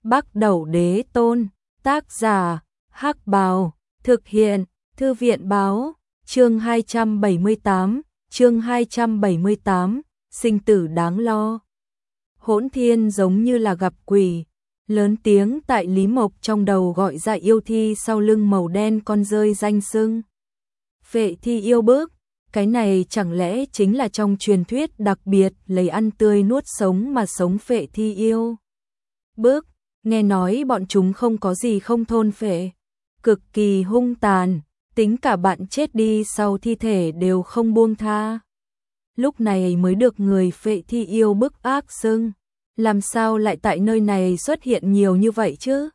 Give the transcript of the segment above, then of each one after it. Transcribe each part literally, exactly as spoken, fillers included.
Bắc Đẩu Đế Tôn, tác giả, Hắc Bào, thực hiện, Thư viện báo, chương hai trăm bảy mươi tám, chương hai trăm bảy mươi tám, sinh tử đáng lo. Hỗn Thiên giống như là gặp quỷ, lớn tiếng tại Lý Mộc trong đầu gọi ra yêu thi sau lưng màu đen con rơi danh xưng. Phệ thi yêu bước, cái này chẳng lẽ chính là trong truyền thuyết đặc biệt lấy ăn tươi nuốt sống mà sống phệ thi yêu. Bước, nghe nói bọn chúng không có gì không thôn phệ, cực kỳ hung tàn, tính cả bạn chết đi sau thi thể đều không buông tha. Lúc này mới được người phệ thi yêu bức ác xưng, làm sao lại tại nơi này xuất hiện nhiều như vậy chứ?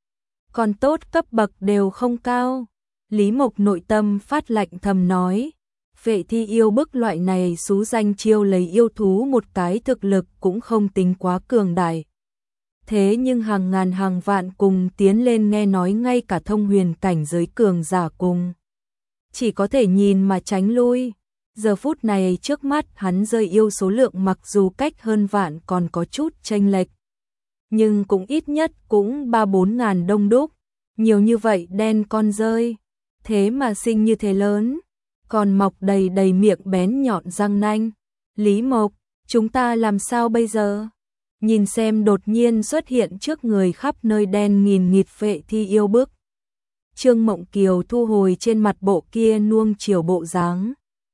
Còn tốt cấp bậc đều không cao. Lý Mộc nội tâm phát lạnh thầm nói, phệ thi yêu bức loại này xú danh chiêu lấy yêu thú một cái thực lực cũng không tính quá cường đại. Thế nhưng hàng ngàn hàng vạn cùng tiến lên nghe nói ngay cả thông huyền cảnh giới cường giả cùng. Chỉ có thể nhìn mà tránh lui. Giờ phút này trước mắt hắn rơi yêu số lượng mặc dù cách hơn vạn còn có chút chênh lệch. Nhưng cũng ít nhất cũng ba bốn ngàn đông đúc. Nhiều như vậy đen con rơi. Thế mà sinh như thế lớn. Còn mọc đầy đầy miệng bén nhọn răng nanh. Lý Mộc, chúng ta làm sao bây giờ? Nhìn xem đột nhiên xuất hiện trước người khắp nơi đen nghìn nghịt phệ thi yêu bức. Trương Mộng Kiều thu hồi trên mặt bộ kia nuông chiều bộ dáng.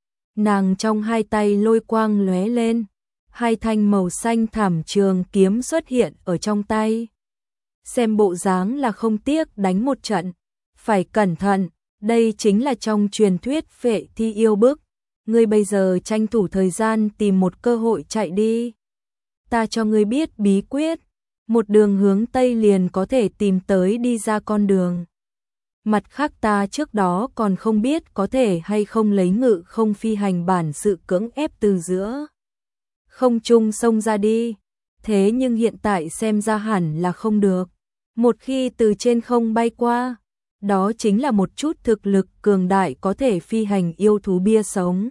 Nàng trong hai tay lôi quang lóe lên, hai thanh màu xanh thảm trường kiếm xuất hiện ở trong tay. Xem bộ dáng là không tiếc đánh một trận, phải cẩn thận, đây chính là trong truyền thuyết phệ thi yêu bức. Ngươi bây giờ tranh thủ thời gian tìm một cơ hội chạy đi. Ta cho ngươi biết bí quyết, một đường hướng Tây liền có thể tìm tới đi ra con đường. Mặt khác ta trước đó còn không biết có thể hay không lấy ngự không phi hành bản sự cưỡng ép từ giữa không trung xông ra đi. Thế nhưng hiện tại xem ra hẳn là không được. Một khi từ trên không bay qua, đó chính là một chút thực lực cường đại có thể phi hành yêu thú bia sống.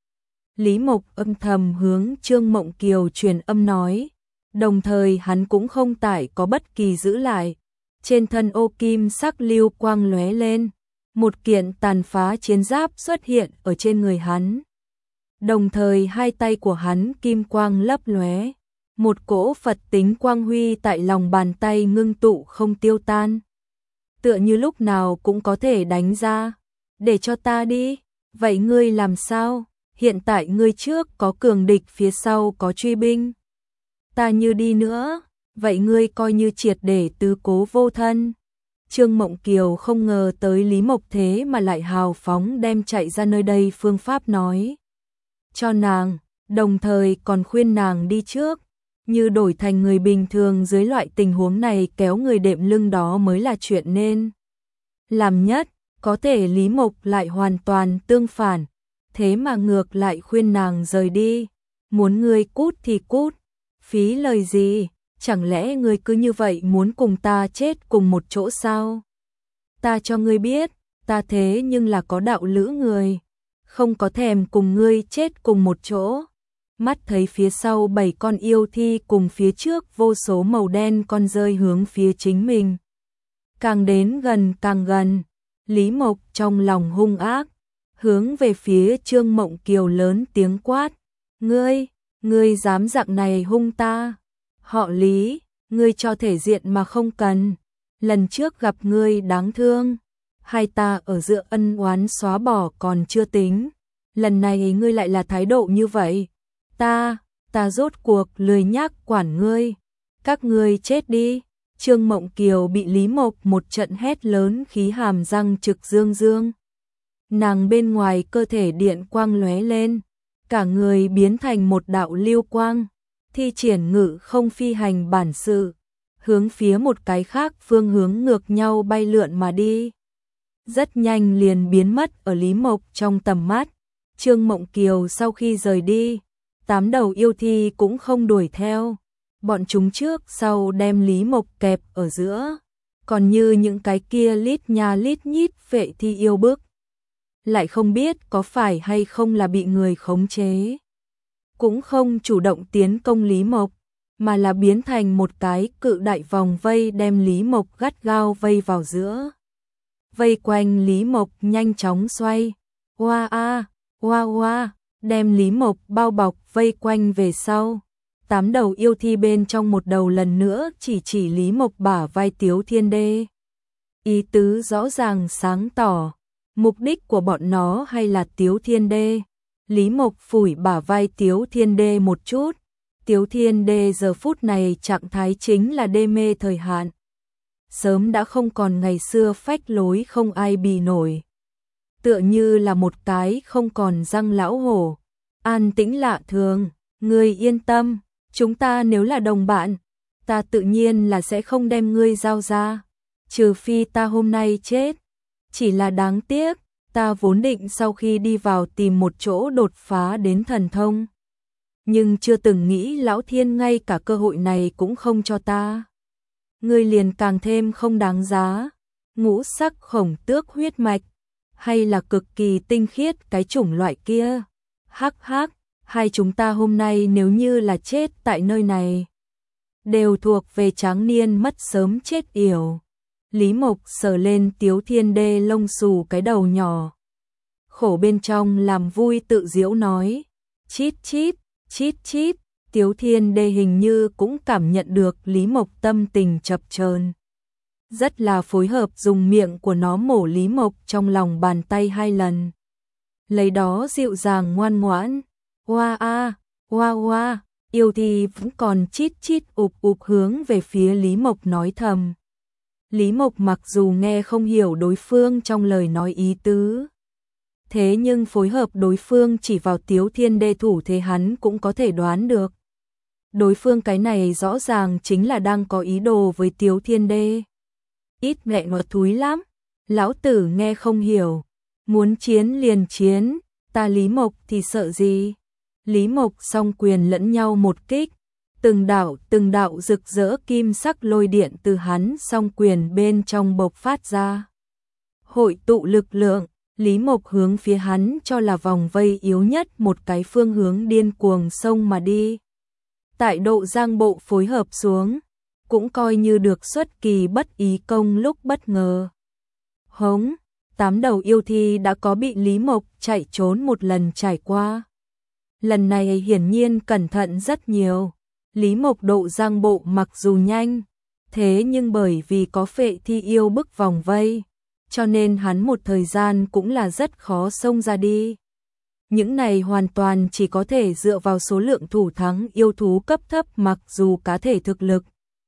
Lý Mộc âm thầm hướng Trương Mộng Kiều truyền âm nói, đồng thời hắn cũng không tải có bất kỳ giữ lại. Trên thân ô kim sắc lưu quang lóe lên, một kiện tàn phá chiến giáp xuất hiện ở trên người hắn. Đồng thời hai tay của hắn kim quang lấp lóe, một cỗ Phật tính quang huy tại lòng bàn tay ngưng tụ không tiêu tan. Tựa như lúc nào cũng có thể đánh ra, để cho ta đi, vậy ngươi làm sao? Hiện tại ngươi trước có cường địch phía sau có truy binh. Ta như đi nữa, vậy ngươi coi như triệt để tứ cố vô thân. Trương Mộng Kiều không ngờ tới Lý Mộc thế mà lại hào phóng đem chạy ra nơi đây phương pháp nói cho nàng, đồng thời còn khuyên nàng đi trước. Như đổi thành người bình thường dưới loại tình huống này kéo người đệm lưng đó mới là chuyện nên làm nhất. Có thể Lý Mộc lại hoàn toàn tương phản, thế mà ngược lại khuyên nàng rời đi. Muốn ngươi cút thì cút, phí lời gì? Chẳng lẽ ngươi cứ như vậy muốn cùng ta chết cùng một chỗ sao? Ta cho ngươi biết, ta thế nhưng là có đạo lữ người, không có thèm cùng ngươi chết cùng một chỗ. Mắt thấy phía sau bảy con yêu thi cùng phía trước vô số màu đen con rơi hướng phía chính mình. Càng đến gần càng gần, Lý Mộc trong lòng hung ác, hướng về phía Trương Mộng Kiều lớn tiếng quát. Ngươi, ngươi dám dạng này hung ta? Họ Lý, ngươi cho thể diện mà không cần. Lần trước gặp ngươi đáng thương, hai ta ở giữa ân oán xóa bỏ còn chưa tính. Lần này ngươi lại là thái độ như vậy. Ta, ta rốt cuộc lười nhác quản ngươi. Các ngươi chết đi. Trương Mộng Kiều bị Lý Mộc một trận hét lớn khí hàm răng trực dương dương. Nàng bên ngoài cơ thể điện quang lóe lên, cả người biến thành một đạo lưu quang. Thi triển ngự không phi hành bản sự, hướng phía một cái khác phương hướng ngược nhau bay lượn mà đi. Rất nhanh liền biến mất ở Lý Mộc trong tầm mắt. Trương Mộng Kiều sau khi rời đi, tám đầu yêu thi cũng không đuổi theo. Bọn chúng trước sau đem Lý Mộc kẹp ở giữa. Còn như những cái kia lít nha lít nhít phệ thi yêu bức, lại không biết có phải hay không là bị người khống chế. Cũng không chủ động tiến công Lý Mộc, mà là biến thành một cái cự đại vòng vây đem Lý Mộc gắt gao vây vào giữa. Vây quanh Lý Mộc nhanh chóng xoay, oa a, oa oa, đem Lý Mộc bao bọc vây quanh về sau. Tám đầu yêu thi bên trong một đầu lần nữa chỉ chỉ Lý Mộc bả vai Tiếu Thiên Đê. Ý tứ rõ ràng sáng tỏ, mục đích của bọn nó hay là Tiếu Thiên Đê. Lý Mộc phủi bả vai Tiếu Thiên Đê một chút. Tiếu Thiên Đê giờ phút này trạng thái chính là đê mê thời hạn. Sớm đã không còn ngày xưa phách lối không ai bì nổi. Tựa như là một cái không còn răng lão hổ. An tĩnh lạ thường, ngươi yên tâm, chúng ta nếu là đồng bạn, ta tự nhiên là sẽ không đem ngươi giao ra. Trừ phi ta hôm nay chết. Chỉ là đáng tiếc, ta vốn định sau khi đi vào tìm một chỗ đột phá đến thần thông. Nhưng chưa từng nghĩ Lão Thiên ngay cả cơ hội này cũng không cho ta. Ngươi liền càng thêm không đáng giá. Ngũ sắc khổng tước huyết mạch, hay là cực kỳ tinh khiết cái chủng loại kia. Hắc hắc, hai chúng ta hôm nay nếu như là chết tại nơi này, đều thuộc về tráng niên mất sớm chết yểu. Lý Mộc sờ lên Tiếu Thiên Đê lông xù cái đầu nhỏ. Khổ bên trong làm vui tự giễu nói. Chít chít, chít chít, Tiếu Thiên Đê hình như cũng cảm nhận được Lý Mộc tâm tình chập chờn. Rất là phối hợp dùng miệng của nó mổ Lý Mộc trong lòng bàn tay hai lần. Lấy đó dịu dàng ngoan ngoãn. Oa a, oa oa, yêu thì vẫn còn chít chít ụp ụp hướng về phía Lý Mộc nói thầm. Lý Mộc mặc dù nghe không hiểu đối phương trong lời nói ý tứ, thế nhưng phối hợp đối phương chỉ vào Tiếu Thiên Đê thủ thế hắn cũng có thể đoán được. Đối phương cái này rõ ràng chính là đang có ý đồ với Tiếu Thiên Đê. Ít mẹ nó thúi lắm, lão tử nghe không hiểu, muốn chiến liền chiến, ta Lý Mộc thì sợ gì. Lý Mộc song quyền lẫn nhau một kích, từng đạo từng đạo rực rỡ kim sắc lôi điện từ hắn song quyền bên trong bộc phát ra. Hội tụ lực lượng, Lý Mộc hướng phía hắn cho là vòng vây yếu nhất một cái phương hướng điên cuồng xông mà đi. Tại độ giang bộ phối hợp xuống, cũng coi như được xuất kỳ bất ý công lúc bất ngờ. Hống, tám đầu yêu thi đã có bị Lý Mộc chạy trốn một lần trải qua. Lần này hiển nhiên cẩn thận rất nhiều. Lý Mộc độ giang bộ mặc dù nhanh, thế nhưng bởi vì có phệ thi yêu bức vòng vây, cho nên hắn một thời gian cũng là rất khó xông ra đi. Những này hoàn toàn chỉ có thể dựa vào số lượng thủ thắng yêu thú cấp thấp mặc dù cá thể thực lực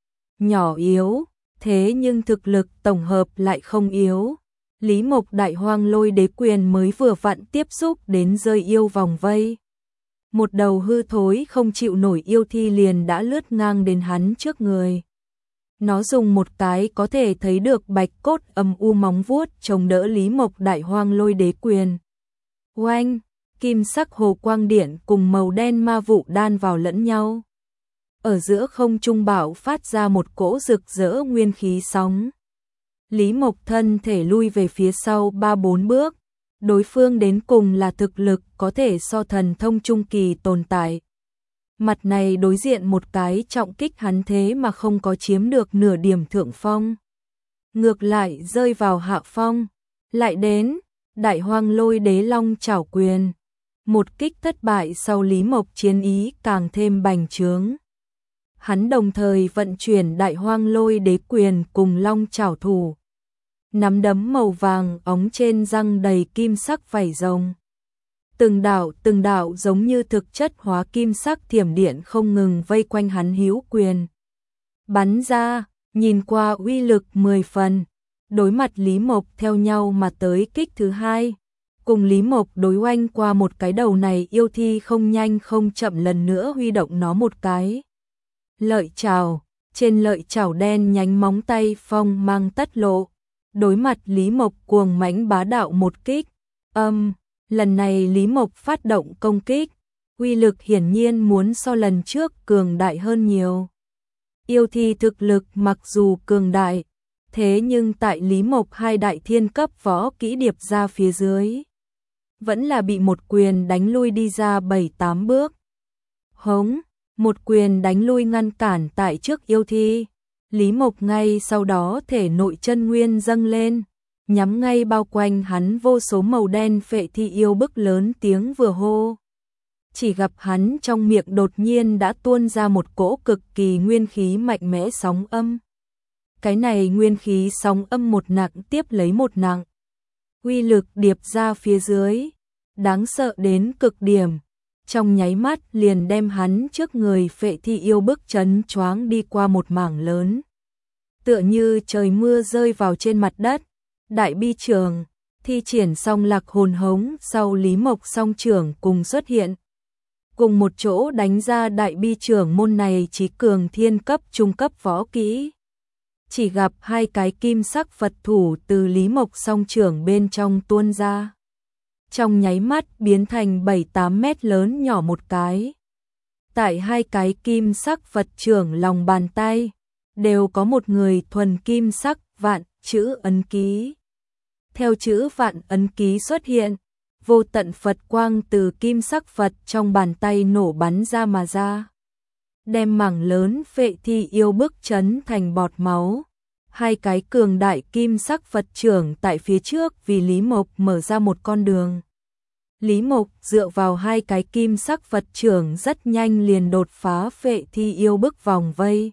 nhỏ yếu, thế nhưng thực lực tổng hợp lại không yếu. Lý Mộc đại hoang lôi đế quyền mới vừa vặn tiếp xúc đến rơi yêu vòng vây. Một đầu hư thối không chịu nổi yêu thi liền đã lướt ngang đến hắn trước người. Nó dùng một cái có thể thấy được bạch cốt âm u móng vuốt chống đỡ Lý Mộc đại hoang lôi đế quyền. Oanh, kim sắc hồ quang điện cùng màu đen ma vụ đan vào lẫn nhau. Ở giữa không trung bạo phát ra một cỗ rực rỡ nguyên khí sóng. Lý Mộc thân thể lui về phía sau ba bốn bước. Đối phương đến cùng là thực lực có thể so thần thông trung kỳ tồn tại. Mặt này đối diện một cái trọng kích hắn thế mà không có chiếm được nửa điểm thượng phong. Ngược lại rơi vào hạ phong. Lại đến, đại hoang lôi đế long chảo quyền. Một kích thất bại sau Lý Mộc chiến ý càng thêm bành trướng. Hắn đồng thời vận chuyển đại hoang lôi đế quyền cùng long chảo thủ. Nắm đấm màu vàng óng trên răng đầy kim sắc vảy rồng. Từng đạo từng đạo giống như thực chất hóa kim sắc thiểm điện không ngừng vây quanh hắn hữu quyền. Bắn ra, nhìn qua uy lực mười phần. Đối mặt Lý Mộc theo nhau mà tới kích thứ hai. Cùng Lý Mộc đối oanh qua một cái đầu này yêu thi không nhanh không chậm lần nữa huy động nó một cái. Lợi chảo, trên lợi chảo đen nhánh móng tay phong mang tất lộ. Đối mặt Lý Mộc cuồng mãnh bá đạo một kích. Âm, lần này Lý Mộc phát động công kích. Uy lực hiển nhiên muốn so lần trước cường đại hơn nhiều. Yêu thi thực lực mặc dù cường đại, thế nhưng tại Lý Mộc hai đại thiên cấp võ kỹ điệp ra phía dưới, vẫn là bị một quyền đánh lui đi ra bảy tám bước. Hống, một quyền đánh lui ngăn cản tại trước yêu thi. Lý Mộc ngay sau đó thể nội chân nguyên dâng lên, nhắm ngay bao quanh hắn vô số màu đen phệ thi yêu bức lớn tiếng vừa hô. Chỉ gặp hắn trong miệng đột nhiên đã tuôn ra một cỗ cực kỳ nguyên khí mạnh mẽ sóng âm. Cái này nguyên khí sóng âm một nặng tiếp lấy một nặng. Uy lực điệp ra phía dưới, đáng sợ đến cực điểm. Trong nháy mắt liền đem hắn trước người phệ thi yêu bức chấn choáng đi qua một mảng lớn. Tựa như trời mưa rơi vào trên mặt đất. Đại bi trường, thi triển xong lạc hồn hống sau Lý Mộc song trưởng cùng xuất hiện. Cùng một chỗ đánh ra đại bi trưởng môn này chí cường thiên cấp trung cấp võ kỹ. Chỉ gặp hai cái kim sắc Phật thủ từ Lý Mộc song trưởng bên trong tuôn ra. Trong nháy mắt biến thành bảy tám mét lớn nhỏ một cái. Tại hai cái kim sắc Phật trưởng lòng bàn tay, đều có một người thuần kim sắc vạn chữ ấn ký. Theo chữ vạn ấn ký xuất hiện, vô tận Phật quang từ kim sắc Phật trong bàn tay nổ bắn ra mà ra. Đem mảng lớn phệ thi yêu bức chấn thành bọt máu. Hai cái cường đại kim sắc Phật trưởng tại phía trước vì Lý Mộc mở ra một con đường. Lý Mộc dựa vào hai cái kim sắc Phật trưởng rất nhanh liền đột phá phệ thi yêu bức vòng vây.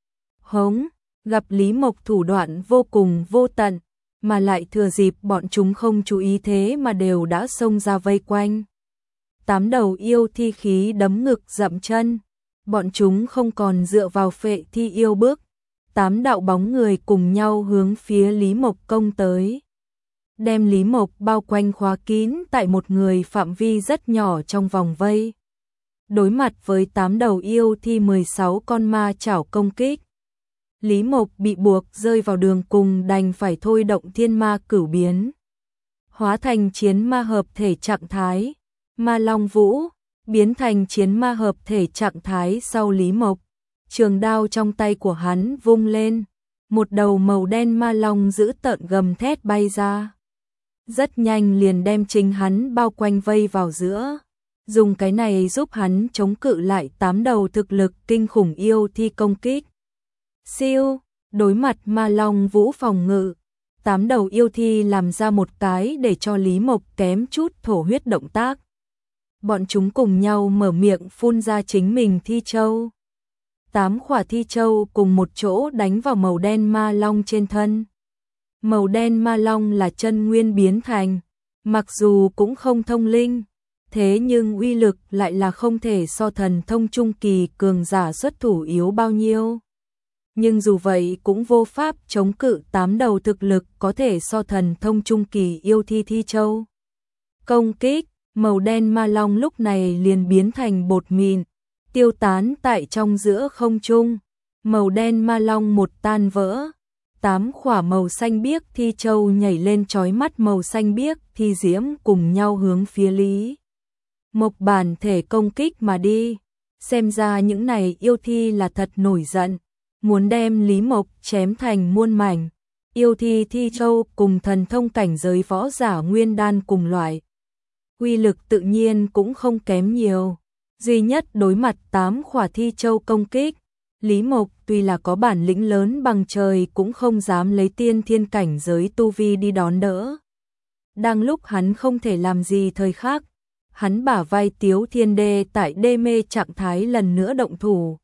Hống, gặp Lý Mộc thủ đoạn vô cùng vô tận, mà lại thừa dịp bọn chúng không chú ý thế mà đều đã xông ra vây quanh. Tám đầu yêu thi khí đấm ngực dậm chân, bọn chúng không còn dựa vào phệ thi yêu bức. Tám đạo bóng người cùng nhau hướng phía Lý Mộc công tới. Đem Lý Mộc bao quanh khóa kín tại một người phạm vi rất nhỏ trong vòng vây. Đối mặt với tám đầu yêu thi mười sáu con ma chảo công kích. Lý Mộc bị buộc rơi vào đường cùng đành phải thôi động thiên ma cửu biến. Hóa thành chiến ma hợp thể trạng thái. Ma Long Vũ, biến thành chiến ma hợp thể trạng thái sau Lý Mộc. Trường đao trong tay của hắn vung lên, một đầu màu đen ma long giữ tợn gầm thét bay ra. Rất nhanh liền đem chính hắn bao quanh vây vào giữa. Dùng cái này giúp hắn chống cự lại tám đầu thực lực kinh khủng yêu thi công kích. Siêu, đối mặt ma long vũ phòng ngự, tám đầu yêu thi làm ra một cái để cho Lý Mộc kém chút thổ huyết động tác. Bọn chúng cùng nhau mở miệng phun ra chính mình thi châu. Tám khỏa thi châu cùng một chỗ đánh vào màu đen ma long trên thân. Màu đen ma long là chân nguyên biến thành, mặc dù cũng không thông linh, thế nhưng uy lực lại là không thể so thần thông trung kỳ cường giả xuất thủ yếu bao nhiêu. Nhưng dù vậy cũng vô pháp chống cự tám đầu thực lực có thể so thần thông trung kỳ yêu thi thi châu. Công kích, màu đen ma long lúc này liền biến thành bột mịn, tiêu tán tại trong giữa không trung. Màu đen ma long một tan vỡ, tám khỏa màu xanh biếc thi châu nhảy lên chói mắt màu xanh biếc thi diễm cùng nhau hướng phía Lý Mộc bản thể công kích mà đi. Xem ra những này yêu thi là thật nổi giận, muốn đem Lý Mộc chém thành muôn mảnh. Yêu thi thi châu cùng thần thông cảnh giới võ giả nguyên đan cùng loại, uy lực tự nhiên cũng không kém nhiều. Duy nhất đối mặt tám khỏa thi châu công kích, Lý Mộc tuy là có bản lĩnh lớn bằng trời cũng không dám lấy tiên thiên cảnh giới tu vi đi đón đỡ. Đang lúc hắn không thể làm gì thời khắc, hắn bả vai Tiếu Thiên Đê tại đê mê trạng thái lần nữa động thủ.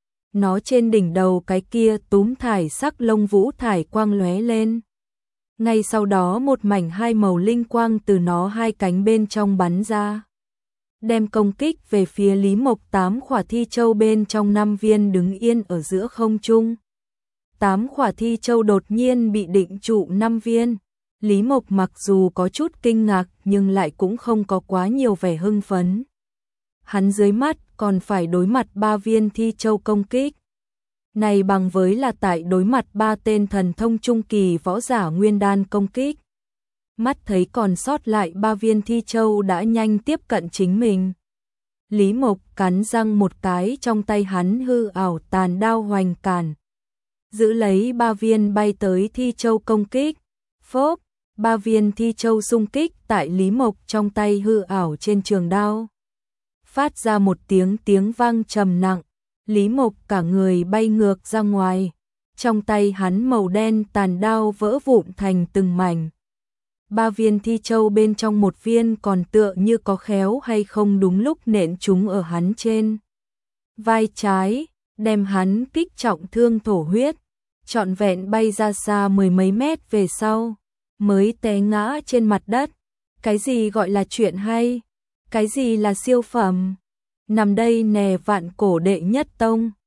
Nó trên đỉnh đầu cái kia túm thải sắc lông vũ thải quang lóe lên. Ngay sau đó một mảnh hai màu linh quang từ nó hai cánh bên trong bắn ra, đem công kích về phía Lý Mộc. Tám khỏa thi châu bên trong năm viên đứng yên ở giữa không trung. Tám khỏa thi châu đột nhiên bị định trụ năm viên. Lý Mộc mặc dù có chút kinh ngạc nhưng lại cũng không có quá nhiều vẻ hưng phấn. Hắn dưới mắt còn phải đối mặt ba viên thi châu công kích. Này bằng với là tại đối mặt ba tên thần thông trung kỳ võ giả nguyên đan công kích. Mắt thấy còn sót lại ba viên thi châu đã nhanh tiếp cận chính mình. Lý Mộc cắn răng một cái, trong tay hắn hư ảo tàn đao hoành càn, giữ lấy ba viên bay tới thi châu công kích. Phốp, ba viên thi châu xung kích tại Lý Mộc trong tay hư ảo trên trường đao, phát ra một tiếng tiếng vang trầm nặng, Lý Mộc cả người bay ngược ra ngoài, trong tay hắn màu đen tàn đao vỡ vụn thành từng mảnh. Ba viên thi châu bên trong một viên còn tựa như có khéo hay không đúng lúc nện chúng ở hắn trên vai trái, đem hắn kích trọng thương thổ huyết, trọn vẹn bay ra xa mười mấy mét về sau, mới té ngã trên mặt đất. Cái gì gọi là chuyện hay? Cái gì là siêu phẩm? Nằm đây nè vạn cổ đệ nhất tông.